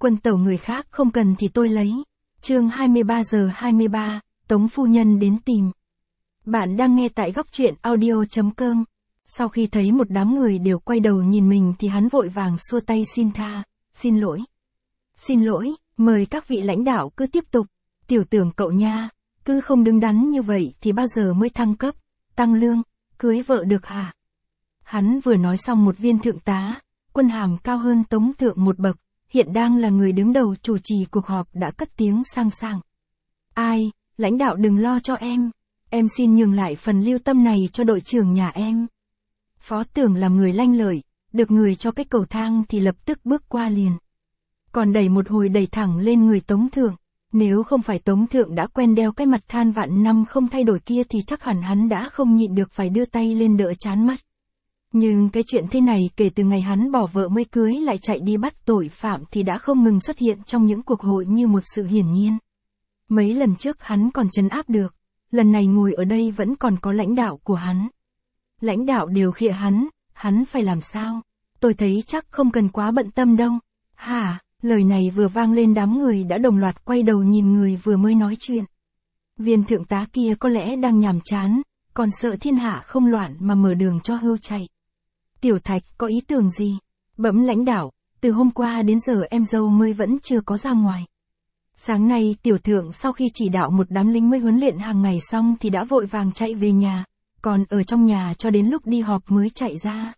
Quân tẩu người khác không cần thì tôi lấy. Chương 23 giờ 23, Tống phu nhân đến tìm. Bạn đang nghe tại góc truyện audio.com. Sau khi thấy một đám người đều quay đầu nhìn mình thì hắn vội vàng xua tay xin tha, xin lỗi. Xin lỗi, mời các vị lãnh đạo cứ tiếp tục. Tiểu tưởng cậu nha, cứ không đứng đắn như vậy thì bao giờ mới thăng cấp, tăng lương, cưới vợ được hả? Hắn vừa nói xong một viên thượng tá, quân hàm cao hơn Tống thượng một bậc, hiện đang là người đứng đầu chủ trì cuộc họp đã cất tiếng sang sảng. Ai, lãnh đạo đừng lo cho em xin nhường lại phần lưu tâm này cho đội trưởng nhà em. Phó tưởng làm người lanh lợi, được người cho cái cầu thang thì lập tức bước qua liền. Còn đẩy một hồi đẩy thẳng lên người Tống thượng, nếu không phải Tống thượng đã quen đeo cái mặt than vạn năm không thay đổi kia thì chắc hẳn hắn đã không nhịn được phải đưa tay lên đỡ trán mắt. Nhưng cái chuyện thế này kể từ ngày hắn bỏ vợ mới cưới lại chạy đi bắt tội phạm thì đã không ngừng xuất hiện trong những cuộc hội như một sự hiển nhiên. Mấy lần trước hắn còn trấn áp được, lần này ngồi ở đây vẫn còn có lãnh đạo của hắn. Lãnh đạo đều khịa hắn phải làm sao? Tôi thấy chắc không cần quá bận tâm đâu. Hả? Lời này vừa vang lên đám người đã đồng loạt quay đầu nhìn người vừa mới nói chuyện. Viên thượng tá kia có lẽ đang nhàm chán, còn sợ thiên hạ không loạn mà mở đường cho hươu chạy. Tiểu Thạch có ý tưởng gì? Bẩm lãnh đạo, từ hôm qua đến giờ em dâu mới vẫn chưa có ra ngoài. Sáng nay tiểu thượng sau khi chỉ đạo một đám lính mới huấn luyện hàng ngày xong thì đã vội vàng chạy về nhà, còn ở trong nhà cho đến lúc đi họp mới chạy ra.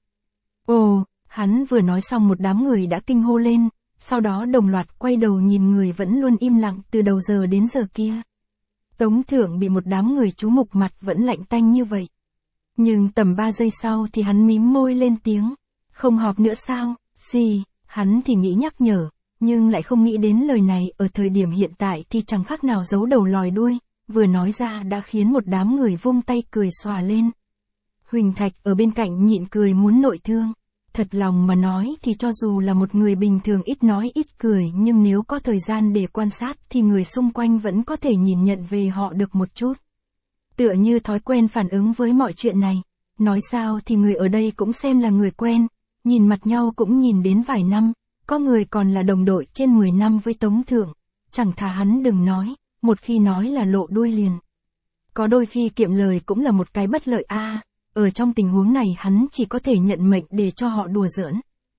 Ồ, hắn vừa nói xong một đám người đã kinh hô lên, sau đó đồng loạt quay đầu nhìn người vẫn luôn im lặng từ đầu giờ đến giờ kia. Tống thượng bị một đám người chú mục mặt vẫn lạnh tanh như vậy. Nhưng tầm 3 giây sau thì hắn mím môi lên tiếng. Không họp nữa sao? Gì? Hắn thì nghĩ nhắc nhở, nhưng lại không nghĩ đến lời này ở thời điểm hiện tại thì chẳng khác nào giấu đầu lòi đuôi, vừa nói ra đã khiến một đám người vung tay cười xòa lên. Huỳnh Thạch ở bên cạnh nhịn cười muốn nội thương. Thật lòng mà nói thì cho dù là một người bình thường ít nói ít cười nhưng nếu có thời gian để quan sát thì người xung quanh vẫn có thể nhìn nhận về họ được một chút. Tựa như thói quen phản ứng với mọi chuyện này. Nói sao thì người ở đây cũng xem là người quen, nhìn mặt nhau cũng nhìn đến vài năm, có người còn là đồng đội trên 10 năm với Tống thượng. Chẳng thà hắn đừng nói, một khi nói là lộ đuôi liền. Có đôi khi kiệm lời cũng là một cái bất lợi ở trong tình huống này hắn chỉ có thể nhận mệnh để cho họ đùa giỡn.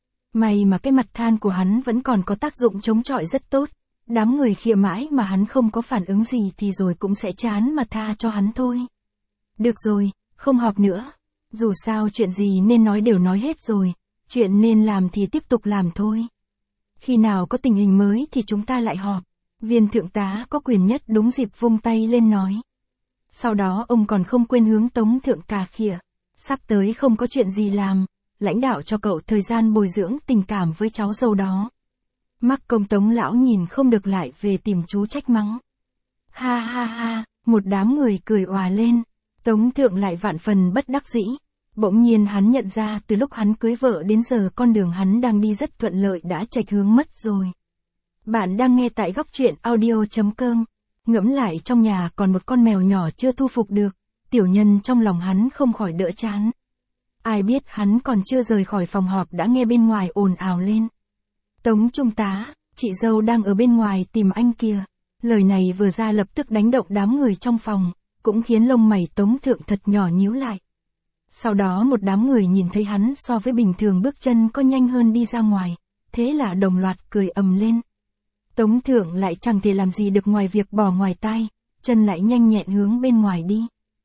May mà cái mặt than của hắn vẫn còn có tác dụng chống chọi rất tốt. Đám người khịa mãi mà hắn không có phản ứng gì thì rồi cũng sẽ chán mà tha cho hắn thôi. Được rồi, không họp nữa. Dù sao chuyện gì nên nói đều nói hết rồi, chuyện nên làm thì tiếp tục làm thôi. Khi nào có tình hình mới thì chúng ta lại họp. Viên thượng tá có quyền nhất đúng dịp vung tay lên nói. Sau đó ông còn không quên hướng Tống thượng cà khịa. Sắp tới không có chuyện gì làm, lãnh đạo cho cậu thời gian bồi dưỡng tình cảm với cháu dâu đó. Mắc công Tống lão nhìn không được lại về tìm chú trách mắng. Ha ha ha, một đám người cười òa lên. Tống thượng lại vạn phần bất đắc dĩ. Bỗng nhiên hắn nhận ra từ lúc hắn cưới vợ đến giờ con đường hắn đang đi rất thuận lợi đã chệch hướng mất rồi. Bạn đang nghe tại góc truyện audio.com. Ngẫm lại trong nhà còn một con mèo nhỏ chưa thu phục được. Tiểu nhân trong lòng hắn không khỏi đỡ chán. Ai biết hắn còn chưa rời khỏi phòng họp đã nghe bên ngoài ồn ào lên. Tống trung tá, chị dâu đang ở bên ngoài tìm anh kìa. Lời này vừa ra lập tức đánh động đám người trong phòng, cũng khiến lông mày Tống thượng thật nhỏ nhíu lại. Sau đó một đám người nhìn thấy hắn so với bình thường bước chân có nhanh hơn đi ra ngoài, thế là đồng loạt cười ầm lên. Tống thượng lại chẳng thể làm gì được ngoài việc bỏ ngoài tai, chân lại nhanh nhẹn hướng bên ngoài đi.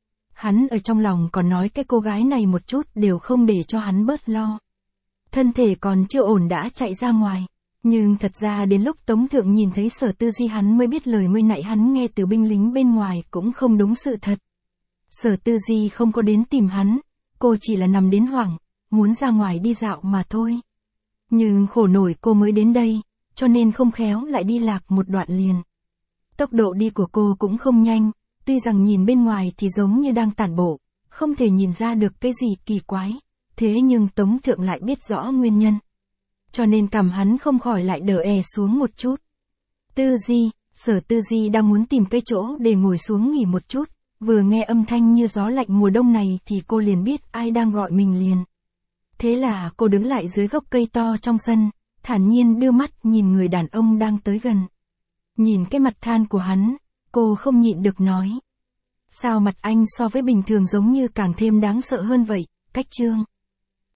Hắn ở trong lòng còn nói cái cô gái này một chút đều không để cho hắn bớt lo. Thân thể còn chưa ổn đã chạy ra ngoài. Nhưng thật ra đến lúc Tống thượng nhìn thấy Sở Tư Di hắn mới biết lời mới nãy hắn nghe từ binh lính bên ngoài cũng không đúng sự thật. Sở Tư Di không có đến tìm hắn, cô chỉ là nằm đến hoảng, muốn ra ngoài đi dạo mà thôi. Nhưng khổ nổi cô mới đến đây, cho nên không khéo lại đi lạc một đoạn liền. Tốc độ đi của cô cũng không nhanh, tuy rằng nhìn bên ngoài thì giống như đang tản bộ, không thể nhìn ra được cái gì kỳ quái, thế nhưng Tống thượng lại biết rõ nguyên nhân. Cho nên cằm hắn không khỏi lại đờ xuống một chút. Tư Di, Sở Tư Di đang muốn tìm cái chỗ để ngồi xuống nghỉ một chút, vừa nghe âm thanh như gió lạnh mùa đông này thì cô liền biết ai đang gọi mình liền. Thế là cô đứng lại dưới gốc cây to trong sân, thản nhiên đưa mắt nhìn người đàn ông đang tới gần. Nhìn cái mặt than của hắn, cô không nhịn được nói. Sao mặt anh so với bình thường giống như càng thêm đáng sợ hơn vậy, Cách Trương?